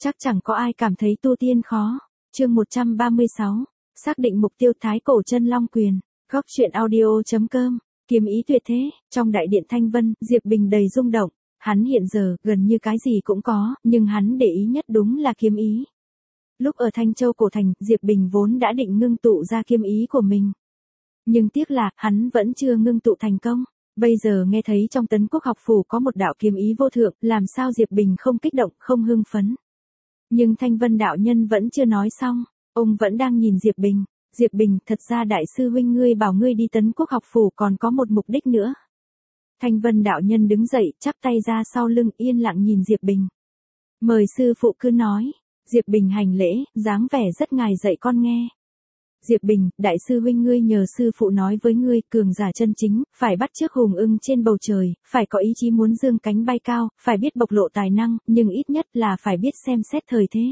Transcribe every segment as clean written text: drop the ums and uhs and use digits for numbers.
Chắc chẳng có ai cảm thấy tu tiên khó. Chương 136. Xác định mục tiêu thái cổ chân long quyền. Góc truyện audio.com. Kiếm ý tuyệt thế. Trong đại điện Thanh Vân, Diệp Bình đầy rung động. Hắn hiện giờ gần như cái gì cũng có, nhưng hắn để ý nhất đúng là kiếm ý. Lúc ở Thanh Châu cổ thành, Diệp Bình vốn đã định ngưng tụ ra kiếm ý của mình. Nhưng tiếc là, hắn vẫn chưa ngưng tụ thành công. Bây giờ nghe thấy trong Tấn Quốc học phủ có một đạo kiếm ý vô thượng, làm sao Diệp Bình không kích động, không hưng phấn. Nhưng Thanh Vân đạo nhân vẫn chưa nói xong, ông vẫn đang nhìn Diệp Bình. Diệp Bình, thật ra đại sư huynh ngươi bảo ngươi đi Tấn Quốc học phủ còn có một mục đích nữa. Thanh Vân đạo nhân đứng dậy, chắp tay ra sau lưng, yên lặng nhìn Diệp Bình. Mời sư phụ cứ nói. Diệp Bình hành lễ, dáng vẻ rất ngài dạy con nghe. Diệp Bình, đại sư huynh ngươi nhờ sư phụ nói với ngươi, cường giả chân chính, phải bắt chước hùng ưng trên bầu trời, phải có ý chí muốn dương cánh bay cao, phải biết bộc lộ tài năng, nhưng ít nhất là phải biết xem xét thời thế.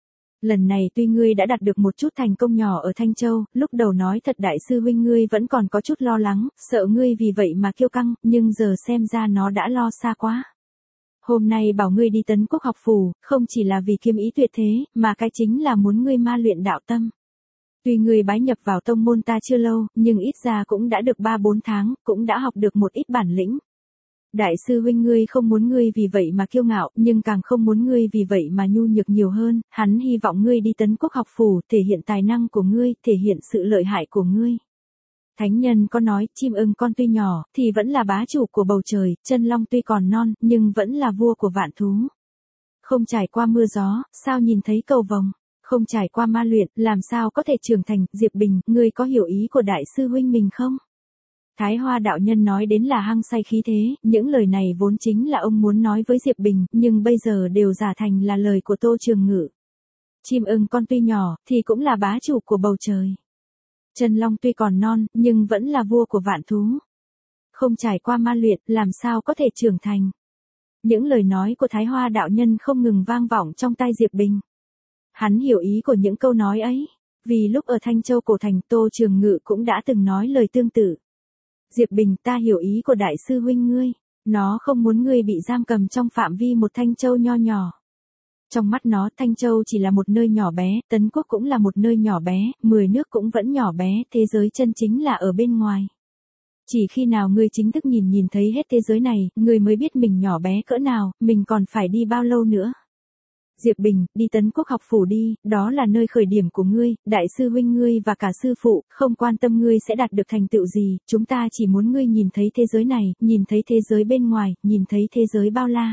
Lần này tuy ngươi đã đạt được một chút thành công nhỏ ở Thanh Châu, lúc đầu nói thật đại sư huynh ngươi vẫn còn có chút lo lắng, sợ ngươi vì vậy mà kiêu căng, nhưng giờ xem ra nó đã lo xa quá. Hôm nay bảo ngươi đi Tấn Quốc học phủ, không chỉ là vì kiếm ý tuyệt thế, mà cái chính là muốn ngươi ma luyện đạo tâm. Tuy ngươi bái nhập vào tông môn ta chưa lâu, nhưng ít ra cũng đã được 3-4 tháng, cũng đã học được một ít bản lĩnh. Đại sư huynh ngươi không muốn ngươi vì vậy mà kiêu ngạo, nhưng càng không muốn ngươi vì vậy mà nhu nhược nhiều hơn, hắn hy vọng ngươi đi Tấn Quốc học phủ, thể hiện tài năng của ngươi, thể hiện sự lợi hại của ngươi. Thánh nhân có nói, chim ưng con tuy nhỏ, thì vẫn là bá chủ của bầu trời, chân long tuy còn non, nhưng vẫn là vua của vạn thú. Không trải qua mưa gió, sao nhìn thấy cầu vồng? Không trải qua ma luyện, làm sao có thể trưởng thành? Diệp Bình, ngươi có hiểu ý của đại sư huynh mình không? Thái Hoa đạo nhân nói đến là hăng say khí thế, những lời này vốn chính là ông muốn nói với Diệp Bình, nhưng bây giờ đều giả thành là lời của Tô Trường Ngự. Chim ưng con tuy nhỏ, thì cũng là bá chủ của bầu trời. Chân long tuy còn non, nhưng vẫn là vua của vạn thú. Không trải qua ma luyện, làm sao có thể trưởng thành? Những lời nói của Thái Hoa đạo nhân không ngừng vang vọng trong tai Diệp Bình. Hắn hiểu ý của những câu nói ấy, vì lúc ở Thanh Châu cổ thành Tô Trường Ngự cũng đã từng nói lời tương tự. Diệp Bình, ta hiểu ý của đại sư huynh ngươi, nó không muốn ngươi bị giam cầm trong phạm vi một Thanh Châu nho nhỏ. Trong mắt nó, Thanh Châu chỉ là một nơi nhỏ bé, Tấn Quốc cũng là một nơi nhỏ bé, 10 nước cũng vẫn nhỏ bé, thế giới chân chính là ở bên ngoài. Chỉ khi nào ngươi chính thức nhìn thấy hết thế giới này, ngươi mới biết mình nhỏ bé cỡ nào, mình còn phải đi bao lâu nữa. Diệp Bình, đi Tấn Quốc học phủ đi, đó là nơi khởi điểm của ngươi, đại sư huynh ngươi và cả sư phụ, không quan tâm ngươi sẽ đạt được thành tựu gì, chúng ta chỉ muốn ngươi nhìn thấy thế giới này, nhìn thấy thế giới bên ngoài, nhìn thấy thế giới bao la.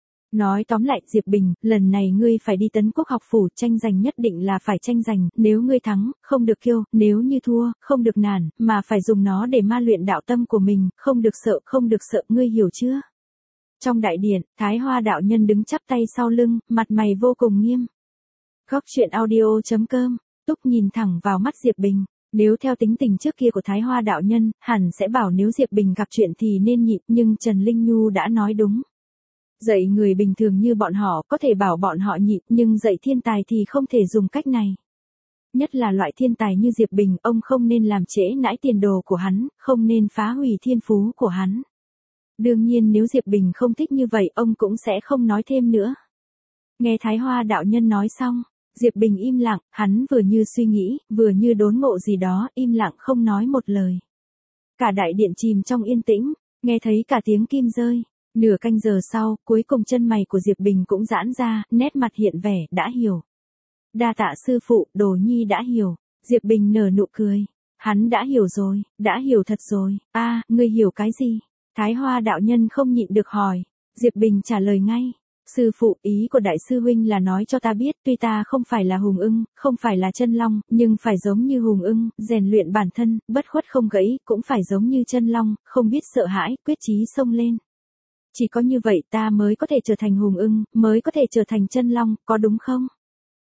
Nói tóm lại, Diệp Bình, lần này ngươi phải đi Tấn Quốc học phủ, tranh giành nhất định là phải tranh giành, nếu ngươi thắng, không được kiêu, nếu như thua, không được nản, mà phải dùng nó để ma luyện đạo tâm của mình, không được sợ, ngươi hiểu chưa? Trong đại điện, Thái Hoa đạo nhân đứng chắp tay sau lưng, mặt mày vô cùng nghiêm. Góc truyện audio.com, Túc nhìn thẳng vào mắt Diệp Bình, nếu theo tính tình trước kia của Thái Hoa đạo nhân, hẳn sẽ bảo nếu Diệp Bình gặp chuyện thì nên nhịn, nhưng Trần Linh Nhu đã nói đúng. Dạy người bình thường như bọn họ có thể bảo bọn họ nhịn, nhưng dạy thiên tài thì không thể dùng cách này. Nhất là loại thiên tài như Diệp Bình, ông không nên làm trễ nãi tiền đồ của hắn, không nên phá hủy thiên phú của hắn. Đương nhiên nếu Diệp Bình không thích như vậy, ông cũng sẽ không nói thêm nữa. Nghe Thái Hoa đạo nhân nói xong, Diệp Bình im lặng, hắn vừa như suy nghĩ, vừa như đốn ngộ gì đó, im lặng không nói một lời. Cả đại điện chìm trong yên tĩnh, nghe thấy cả tiếng kim rơi. Nửa canh giờ sau, cuối cùng chân mày của Diệp Bình cũng giãn ra, nét mặt hiện vẻ, đã hiểu. Đa tạ sư phụ, đồ nhi đã hiểu. Diệp Bình nở nụ cười. Hắn đã hiểu rồi, đã hiểu thật rồi. Ngươi hiểu cái gì? Thái Hoa đạo nhân không nhịn được hỏi. Diệp Bình trả lời ngay. Sư phụ, ý của đại sư huynh là nói cho ta biết, tuy ta không phải là hùng ưng, không phải là chân long, nhưng phải giống như hùng ưng, rèn luyện bản thân, bất khuất không gãy, cũng phải giống như chân long, không biết sợ hãi, quyết chí xông lên. Chỉ có như vậy ta mới có thể trở thành hùng ưng, mới có thể trở thành chân long, có đúng không?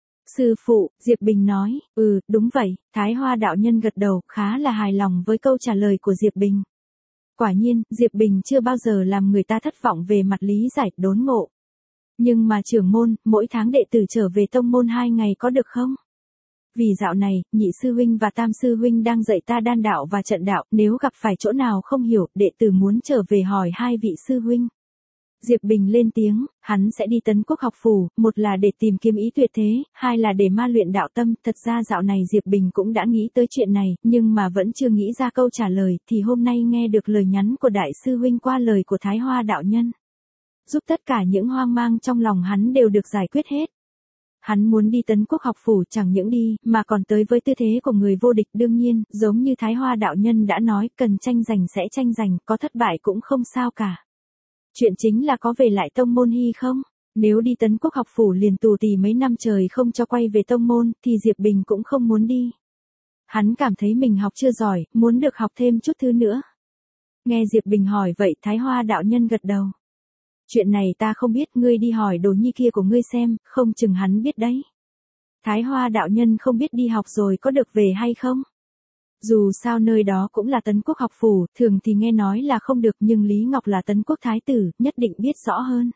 Sư phụ, Diệp Bình nói, đúng vậy. Thái Hoa đạo nhân gật đầu, khá là hài lòng với câu trả lời của Diệp Bình. Quả nhiên, Diệp Bình chưa bao giờ làm người ta thất vọng về mặt lý giải, đốn ngộ. Nhưng mà trưởng môn, mỗi tháng đệ tử trở về tông môn 2 ngày có được không? Vì dạo này, nhị sư huynh và tam sư huynh đang dạy ta đan đạo và trận đạo, nếu gặp phải chỗ nào không hiểu, đệ tử muốn trở về hỏi 2 vị sư huynh. Diệp Bình lên tiếng, hắn sẽ đi Tấn Quốc học phủ, một là để tìm kiếm ý tuyệt thế, hai là để ma luyện đạo tâm. Thật ra dạo này Diệp Bình cũng đã nghĩ tới chuyện này, nhưng mà vẫn chưa nghĩ ra câu trả lời, thì hôm nay nghe được lời nhắn của đại sư huynh qua lời của Thái Hoa đạo nhân. Giúp tất cả những hoang mang trong lòng hắn đều được giải quyết hết. Hắn muốn đi Tấn Quốc học phủ chẳng những đi, mà còn tới với tư thế của người vô địch. Đương nhiên, giống như Thái Hoa đạo nhân đã nói, cần tranh giành sẽ tranh giành, có thất bại cũng không sao cả. Chuyện chính là có về lại tông môn hy không? Nếu đi Tấn Quốc học phủ liền tù tì mấy năm trời không cho quay về tông môn, thì Diệp Bình cũng không muốn đi. Hắn cảm thấy mình học chưa giỏi, muốn được học thêm chút thứ nữa. Nghe Diệp Bình hỏi vậy, Thái Hoa đạo nhân gật đầu. Chuyện này ta không biết, ngươi đi hỏi Đồ Nhi kia của ngươi xem, không chừng hắn biết đấy. Thái Hoa đạo nhân không biết đi học rồi có được về hay không? Dù sao nơi đó cũng là Tấn Quốc học phủ, thường thì nghe nói là không được, nhưng Lý Ngọc là Tấn Quốc thái tử, nhất định biết rõ hơn.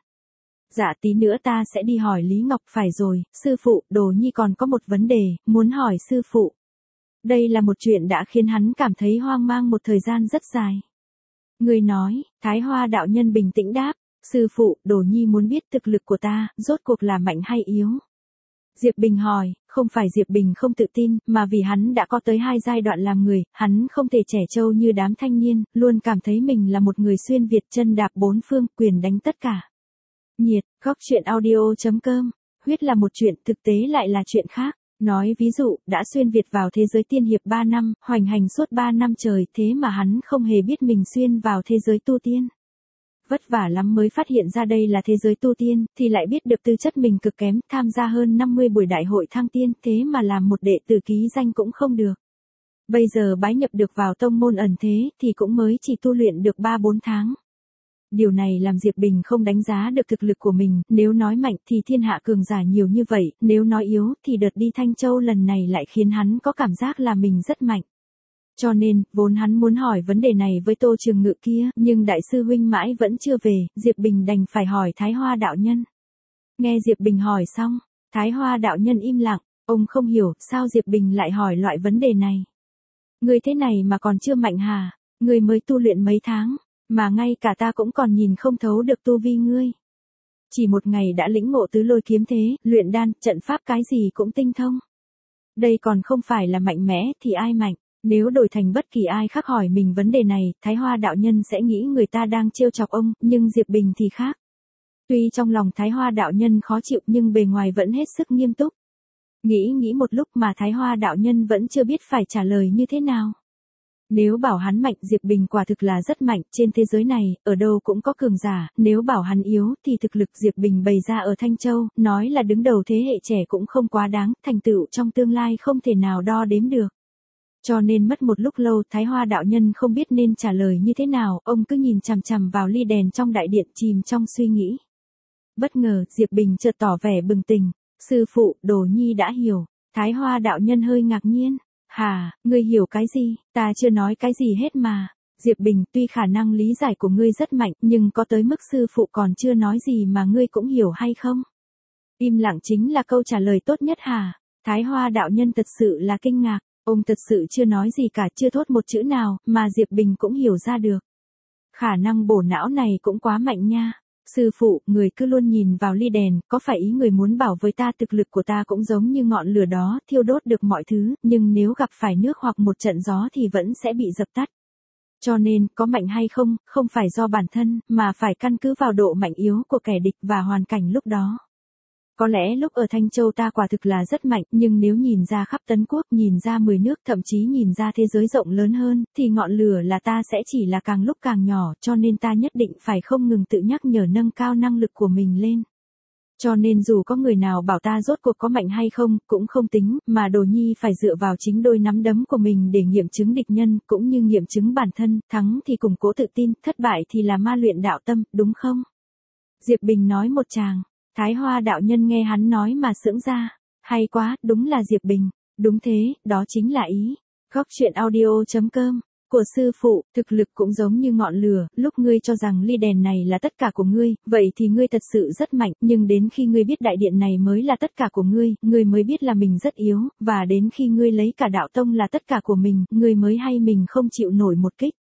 Dạ tí nữa ta sẽ đi hỏi Lý Ngọc. Phải rồi, sư phụ, Đồ Nhi còn có một vấn đề, muốn hỏi sư phụ. Đây là một chuyện đã khiến hắn cảm thấy hoang mang một thời gian rất dài. Người nói, Thái Hoa đạo nhân bình tĩnh đáp, sư phụ, Đồ Nhi muốn biết thực lực của ta, rốt cuộc là mạnh hay yếu. Diệp Bình hỏi, không phải Diệp Bình không tự tin, mà vì hắn đã có tới 2 giai đoạn làm người, hắn không thể trẻ trâu như đám thanh niên, luôn cảm thấy mình là một người xuyên Việt, chân đạp bốn phương, quyền đánh tất cả. Nhiệt, góc truyện audio.com, huyết là một chuyện, thực tế lại là chuyện khác. Nói ví dụ, đã xuyên Việt vào thế giới tiên hiệp 3 năm, hoành hành suốt 3 năm trời, thế mà hắn không hề biết mình xuyên vào thế giới tu tiên. Vất vả lắm mới phát hiện ra đây là thế giới tu tiên, thì lại biết được tư chất mình cực kém, tham gia hơn 50 buổi đại hội thăng tiên, thế mà làm một đệ tử ký danh cũng không được. Bây giờ bái nhập được vào tông môn ẩn thế, thì cũng mới chỉ tu luyện được 3-4 tháng. Điều này làm Diệp Bình không đánh giá được thực lực của mình, nếu nói mạnh thì thiên hạ cường giả nhiều như vậy, nếu nói yếu thì đợt đi Thanh Châu lần này lại khiến hắn có cảm giác là mình rất mạnh. Cho nên, vốn hắn muốn hỏi vấn đề này với Tô Trường Ngự kia, nhưng đại sư huynh mãi vẫn chưa về, Diệp Bình đành phải hỏi Thái Hoa đạo nhân. Nghe Diệp Bình hỏi xong, Thái Hoa đạo nhân im lặng, ông không hiểu sao Diệp Bình lại hỏi loại vấn đề này. Người thế này mà còn chưa mạnh hả? Người mới tu luyện mấy tháng, mà ngay cả ta cũng còn nhìn không thấu được tu vi ngươi. Chỉ một ngày đã lĩnh ngộ tứ lôi kiếm thế, luyện đan, trận pháp cái gì cũng tinh thông. Đây còn không phải là mạnh mẽ thì ai mạnh? Nếu đổi thành bất kỳ ai khác hỏi mình vấn đề này, Thái Hoa đạo nhân sẽ nghĩ người ta đang trêu chọc ông, nhưng Diệp Bình thì khác. Tuy trong lòng Thái Hoa đạo nhân khó chịu nhưng bề ngoài vẫn hết sức nghiêm túc. Nghĩ một lúc mà Thái Hoa đạo nhân vẫn chưa biết phải trả lời như thế nào. Nếu bảo hắn mạnh, Diệp Bình quả thực là rất mạnh, trên thế giới này, ở đâu cũng có cường giả, nếu bảo hắn yếu, thì thực lực Diệp Bình bày ra ở Thanh Châu, nói là đứng đầu thế hệ trẻ cũng không quá đáng, thành tựu trong tương lai không thể nào đo đếm được. Cho nên mất một lúc lâu, Thái Hoa đạo nhân không biết nên trả lời như thế nào, ông cứ nhìn chằm chằm vào ly đèn trong đại điện, chìm trong suy nghĩ. Bất ngờ, Diệp Bình chợt tỏ vẻ bừng tỉnh, sư phụ, Đồ Nhi đã hiểu. Thái Hoa đạo nhân hơi ngạc nhiên. Hà, ngươi hiểu cái gì, ta chưa nói cái gì hết mà. Diệp Bình, tuy khả năng lý giải của ngươi rất mạnh, nhưng có tới mức sư phụ còn chưa nói gì mà ngươi cũng hiểu hay không? Im lặng chính là câu trả lời tốt nhất hả? Thái Hoa đạo nhân thật sự là kinh ngạc, ông thật sự chưa nói gì cả, chưa thốt một chữ nào, mà Diệp Bình cũng hiểu ra được. Khả năng bổ não này cũng quá mạnh nha. Sư phụ, người cứ luôn nhìn vào ly đèn, có phải ý người muốn bảo với ta thực lực của ta cũng giống như ngọn lửa đó, thiêu đốt được mọi thứ, nhưng nếu gặp phải nước hoặc một trận gió thì vẫn sẽ bị dập tắt. Cho nên, có mạnh hay không, không phải do bản thân, mà phải căn cứ vào độ mạnh yếu của kẻ địch và hoàn cảnh lúc đó. Có lẽ lúc ở Thanh Châu ta quả thực là rất mạnh, nhưng nếu nhìn ra khắp Tấn Quốc, nhìn ra 10 nước, thậm chí nhìn ra thế giới rộng lớn hơn, thì ngọn lửa là ta sẽ chỉ là càng lúc càng nhỏ, cho nên ta nhất định phải không ngừng tự nhắc nhở nâng cao năng lực của mình lên. Cho nên dù có người nào bảo ta rốt cuộc có mạnh hay không, cũng không tính, mà Đồ Nhi phải dựa vào chính đôi nắm đấm của mình để nghiệm chứng địch nhân, cũng như nghiệm chứng bản thân, thắng thì củng cố tự tin, thất bại thì là ma luyện đạo tâm, đúng không? Diệp Bình nói một tràng. Thái Hoa đạo nhân nghe hắn nói mà sững ra. Hay quá, đúng là Diệp Bình. Đúng thế, đó chính là ý. Góc truyện audio.com. Của sư phụ, thực lực cũng giống như ngọn lửa, lúc ngươi cho rằng ly đèn này là tất cả của ngươi, vậy thì ngươi thật sự rất mạnh, nhưng đến khi ngươi biết đại điện này mới là tất cả của ngươi mới biết là mình rất yếu, và đến khi ngươi lấy cả đạo tông là tất cả của mình, ngươi mới hay mình không chịu nổi một kích.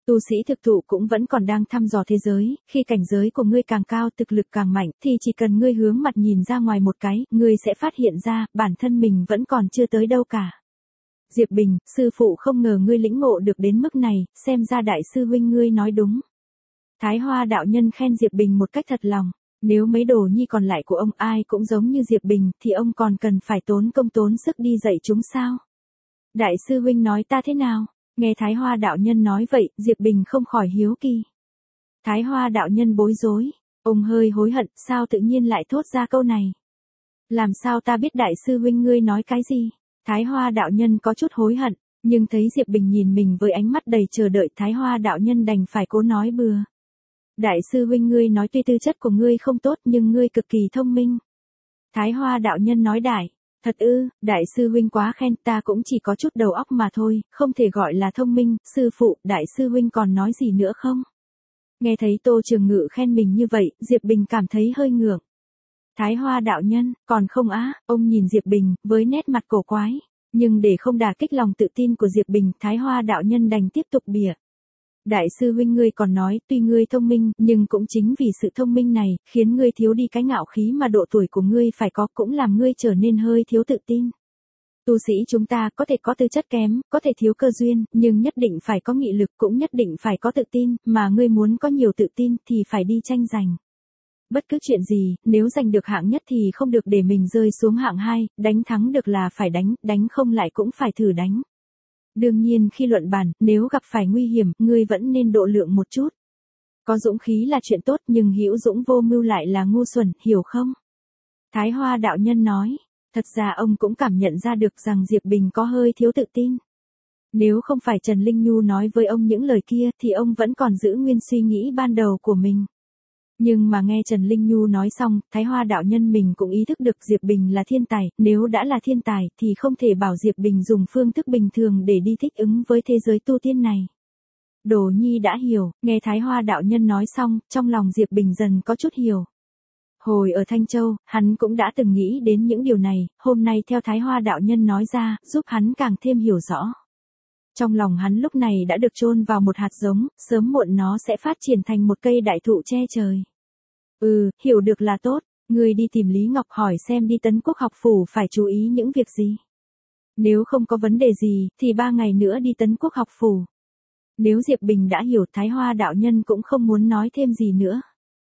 Tu sĩ thực thụ cũng vẫn còn đang thăm dò thế giới, khi cảnh giới của ngươi càng cao, thực lực càng mạnh, thì chỉ cần ngươi hướng mặt nhìn ra ngoài một cái, ngươi sẽ phát hiện ra, bản thân mình vẫn còn chưa tới đâu cả. Diệp Bình, sư phụ không ngờ ngươi lĩnh ngộ được đến mức này, xem ra đại sư huynh ngươi nói đúng. Thái Hoa đạo nhân khen Diệp Bình một cách thật lòng. Nếu mấy đồ nhi còn lại của ông ai cũng giống như Diệp Bình, thì ông còn cần phải tốn công tốn sức đi dạy chúng sao? Đại sư huynh nói ta thế nào? Nghe Thái Hoa đạo nhân nói vậy, Diệp Bình không khỏi hiếu kỳ. Thái Hoa đạo nhân bối rối, ông hơi hối hận, sao tự nhiên lại thốt ra câu này? Làm sao ta biết đại sư huynh ngươi nói cái gì? Thái Hoa đạo nhân có chút hối hận, nhưng thấy Diệp Bình nhìn mình với ánh mắt đầy chờ đợi, Thái Hoa đạo nhân đành phải cố nói bừa. Đại sư huynh ngươi nói tuy tư chất của ngươi không tốt nhưng ngươi cực kỳ thông minh. Thái Hoa đạo nhân nói đại. Thật ư, đại sư huynh quá khen, ta cũng chỉ có chút đầu óc mà thôi, không thể gọi là thông minh. Sư phụ, đại sư huynh còn nói gì nữa không? Nghe thấy Tô Trường Ngự khen mình như vậy, Diệp Bình cảm thấy hơi ngượng. Thái Hoa đạo nhân, còn không á? Ông nhìn Diệp Bình, với nét mặt cổ quái. Nhưng để không đả kích lòng tự tin của Diệp Bình, Thái Hoa đạo nhân đành tiếp tục bịa. Đại sư huynh ngươi còn nói, tuy ngươi thông minh, nhưng cũng chính vì sự thông minh này, khiến ngươi thiếu đi cái ngạo khí mà độ tuổi của ngươi phải có, cũng làm ngươi trở nên hơi thiếu tự tin. Tu sĩ chúng ta có thể có tư chất kém, có thể thiếu cơ duyên, nhưng nhất định phải có nghị lực, cũng nhất định phải có tự tin, mà ngươi muốn có nhiều tự tin thì phải đi tranh giành. Bất cứ chuyện gì, nếu giành được hạng nhất thì không được để mình rơi xuống hạng 2, đánh thắng được là phải đánh, đánh không lại cũng phải thử đánh. Đương nhiên khi luận bàn, nếu gặp phải nguy hiểm, ngươi vẫn nên độ lượng một chút. Có dũng khí là chuyện tốt nhưng hữu dũng vô mưu lại là ngu xuẩn, hiểu không? Thái Hoa đạo nhân nói, thật ra ông cũng cảm nhận ra được rằng Diệp Bình có hơi thiếu tự tin. Nếu không phải Trần Linh Nhu nói với ông những lời kia thì ông vẫn còn giữ nguyên suy nghĩ ban đầu của mình. Nhưng mà nghe Trần Linh Nhu nói xong, Thái Hoa đạo nhân mình cũng ý thức được Diệp Bình là thiên tài, nếu đã là thiên tài thì không thể bảo Diệp Bình dùng phương thức bình thường để đi thích ứng với thế giới tu tiên này. Đồ nhi đã hiểu, nghe Thái Hoa đạo nhân nói xong, trong lòng Diệp Bình dần có chút hiểu. Hồi ở Thanh Châu, hắn cũng đã từng nghĩ đến những điều này, hôm nay theo Thái Hoa đạo nhân nói ra, giúp hắn càng thêm hiểu rõ. Trong lòng hắn lúc này đã được chôn vào một hạt giống, sớm muộn nó sẽ phát triển thành một cây đại thụ che trời. Hiểu được là tốt, ngươi đi tìm Lý Ngọc hỏi xem đi Tấn Quốc học phủ phải chú ý những việc gì. Nếu không có vấn đề gì, thì 3 ngày nữa đi Tấn Quốc học phủ. Nếu Diệp Bình đã hiểu, Thái Hoa đạo nhân cũng không muốn nói thêm gì nữa.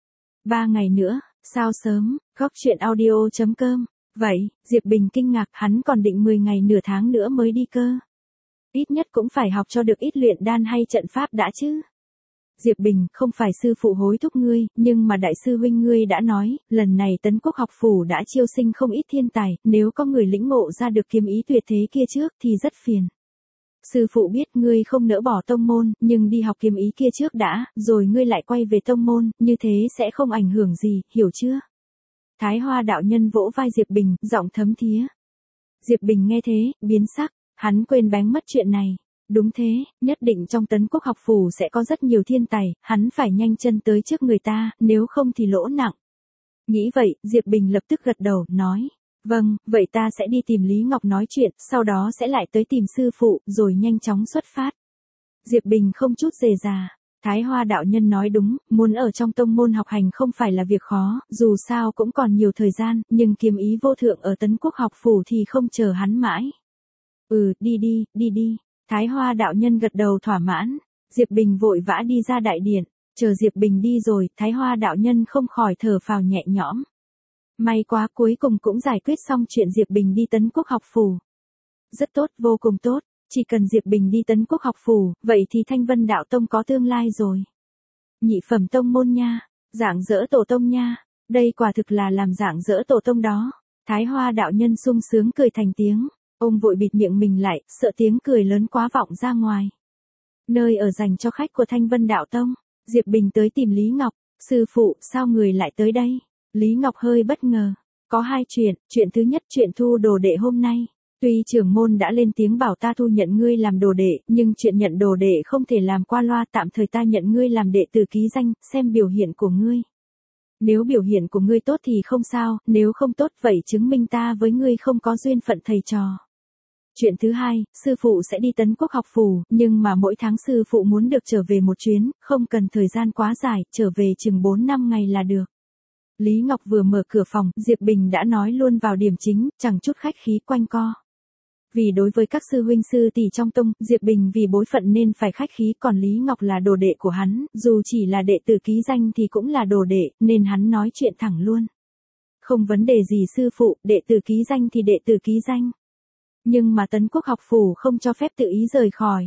3 ngày nữa, sao sớm, góc chuyện audio.com. Vậy, Diệp Bình kinh ngạc, hắn còn định 10 ngày nửa tháng nữa mới đi cơ. Ít nhất cũng phải học cho được ít luyện đan hay trận pháp đã chứ. Diệp Bình, không phải sư phụ hối thúc ngươi, nhưng mà đại sư huynh ngươi đã nói, lần này Tấn Quốc học phủ đã chiêu sinh không ít thiên tài, nếu có người lĩnh ngộ ra được kiếm ý tuyệt thế kia trước thì rất phiền. Sư phụ biết ngươi không nỡ bỏ tông môn, nhưng đi học kiếm ý kia trước đã, rồi ngươi lại quay về tông môn, như thế sẽ không ảnh hưởng gì, hiểu chưa? Thái Hoa đạo nhân vỗ vai Diệp Bình, giọng thấm thía. Diệp Bình nghe thế, biến sắc, hắn quên bén mất chuyện này. Đúng thế, nhất định trong Tấn Quốc học phủ sẽ có rất nhiều thiên tài, hắn phải nhanh chân tới trước người ta, nếu không thì lỗ nặng. Nghĩ vậy, Diệp Bình lập tức gật đầu, nói. Vâng, vậy ta sẽ đi tìm Lý Ngọc nói chuyện, sau đó sẽ lại tới tìm sư phụ, rồi nhanh chóng xuất phát. Diệp Bình không chút dè dà. Thái Hoa đạo nhân nói đúng, muốn ở trong tông môn học hành không phải là việc khó, dù sao cũng còn nhiều thời gian, nhưng kiếm ý vô thượng ở Tấn Quốc học phủ thì không chờ hắn mãi. Đi đi. Thái Hoa đạo nhân gật đầu thỏa mãn. Diệp Bình vội vã đi ra đại điện. Chờ Diệp Bình đi rồi, Thái Hoa đạo nhân không khỏi thở phào nhẹ nhõm. May quá, cuối cùng cũng giải quyết xong chuyện Diệp Bình đi Tấn Quốc học phủ. Rất tốt, vô cùng tốt. Chỉ cần Diệp Bình đi Tấn Quốc học phủ, vậy thì Thanh Vân đạo tông có tương lai rồi. Nhị phẩm tông môn nha. Rạng rỡ tổ tông nha. Đây quả thực là làm rạng rỡ tổ tông đó. Thái Hoa đạo nhân sung sướng cười thành tiếng. Ông vội bịt miệng mình lại, sợ tiếng cười lớn quá vọng ra ngoài. Nơi ở dành cho khách của Thanh Vân đạo tông. Diệp Bình tới tìm Lý Ngọc. Sư phụ, sao người lại tới đây? Lý Ngọc hơi bất ngờ. Có 2 chuyện, chuyện thứ nhất chuyện thu đồ đệ hôm nay. Tuy trưởng môn đã lên tiếng bảo ta thu nhận ngươi làm đồ đệ, nhưng chuyện nhận đồ đệ không thể làm qua loa, tạm thời ta nhận ngươi làm đệ tử ký danh, xem biểu hiện của ngươi. Nếu biểu hiện của ngươi tốt thì không sao, nếu không tốt vậy chứng minh ta với ngươi không có duyên phận thầy trò. Chuyện thứ hai, sư phụ sẽ đi Tấn Quốc học phủ, nhưng mà mỗi tháng sư phụ muốn được trở về một chuyến, không cần thời gian quá dài, trở về chừng 4-5 ngày là được. Lý Ngọc vừa mở cửa phòng, Diệp Bình đã nói luôn vào điểm chính, chẳng chút khách khí quanh co. Vì đối với các sư huynh sư tỷ trong tông, Diệp Bình vì bối phận nên phải khách khí, còn Lý Ngọc là đồ đệ của hắn, dù chỉ là đệ tử ký danh thì cũng là đồ đệ, nên hắn nói chuyện thẳng luôn. Không vấn đề gì sư phụ, đệ tử ký danh thì đệ tử ký danh. Nhưng mà Tấn Quốc học phủ không cho phép tự ý rời khỏi.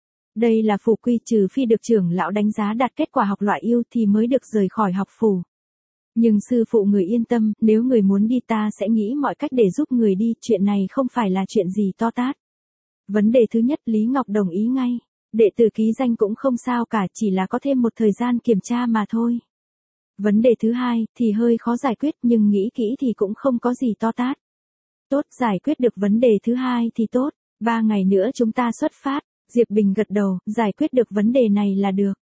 Đây là phủ quy, trừ phi được trưởng lão đánh giá đạt kết quả học loại yêu thì mới được rời khỏi học phủ. Nhưng sư phụ người yên tâm, nếu người muốn đi ta sẽ nghĩ mọi cách để giúp người đi, chuyện này không phải là chuyện gì to tát. Vấn đề thứ nhất Lý Ngọc đồng ý ngay. Đệ tử ký danh cũng không sao cả, chỉ là có thêm một thời gian kiểm tra mà thôi. Vấn đề thứ hai thì hơi khó giải quyết, nhưng nghĩ kỹ thì cũng không có gì to tát. Tốt, giải quyết được vấn đề thứ hai thì tốt. 3 ngày nữa chúng ta xuất phát. Diệp Bình gật đầu, giải quyết được vấn đề này là được.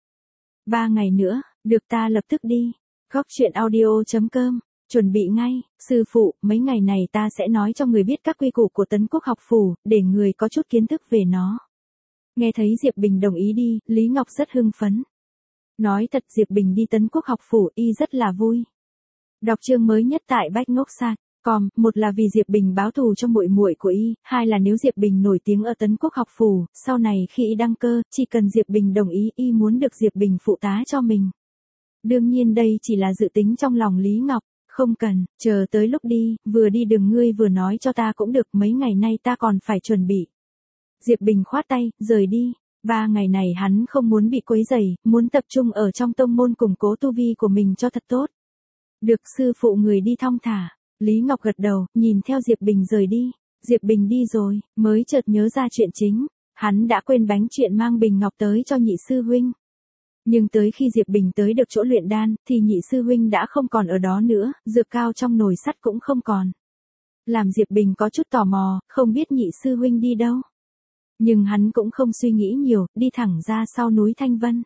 3 ngày nữa, được, ta lập tức đi. Góc chuyện audio.com, chuẩn bị ngay. Sư phụ, mấy ngày này ta sẽ nói cho người biết các quy củ của Tấn Quốc học phủ, để người có chút kiến thức về nó. Nghe thấy Diệp Bình đồng ý đi, Lý Ngọc rất hưng phấn. Nói thật, Diệp Bình đi Tấn Quốc học phủ y rất là vui. Đọc chương mới nhất tại Bách Ngốc Sạc. Một là vì Diệp Bình báo thù cho muội muội của y, hai là nếu Diệp Bình nổi tiếng ở Tấn Quốc học phủ, sau này khi y đăng cơ, chỉ cần Diệp Bình đồng ý, y muốn được Diệp Bình phụ tá cho mình. Đương nhiên đây chỉ là dự tính trong lòng Lý Ngọc, không cần, chờ tới lúc đi, vừa đi đường ngươi vừa nói cho ta cũng được, mấy ngày nay ta còn phải chuẩn bị. Diệp Bình khoát tay, rời đi. 3 ngày này hắn không muốn bị quấy rầy, muốn tập trung ở trong tông môn củng cố tu vi của mình cho thật tốt. Được, sư phụ người đi thong thả. Lý Ngọc gật đầu, nhìn theo Diệp Bình rời đi. Diệp Bình đi rồi, mới chợt nhớ ra chuyện chính. Hắn đã quên bánh chuyện mang bình ngọc tới cho nhị sư huynh. Nhưng tới khi Diệp Bình tới được chỗ luyện đan, thì nhị sư huynh đã không còn ở đó nữa, dược cao trong nồi sắt cũng không còn. Làm Diệp Bình có chút tò mò, không biết nhị sư huynh đi đâu. Nhưng hắn cũng không suy nghĩ nhiều, đi thẳng ra sau núi Thanh Vân.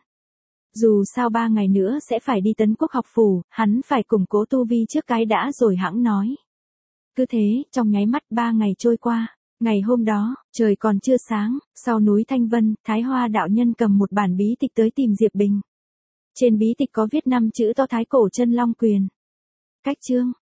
Dù sao 3 ngày nữa sẽ phải đi Tấn Quốc học phủ, hắn phải củng cố tu vi trước cái đã rồi hẵng nói. Cứ thế, trong nháy mắt 3 ngày trôi qua. Ngày hôm đó, trời còn chưa sáng, sau núi Thanh Vân, Thái Hoa đạo nhân cầm một bản bí tịch tới tìm Diệp Bình. Trên bí tịch có viết 5 chữ to Thái Cổ Chân Long Quyền. Cách chương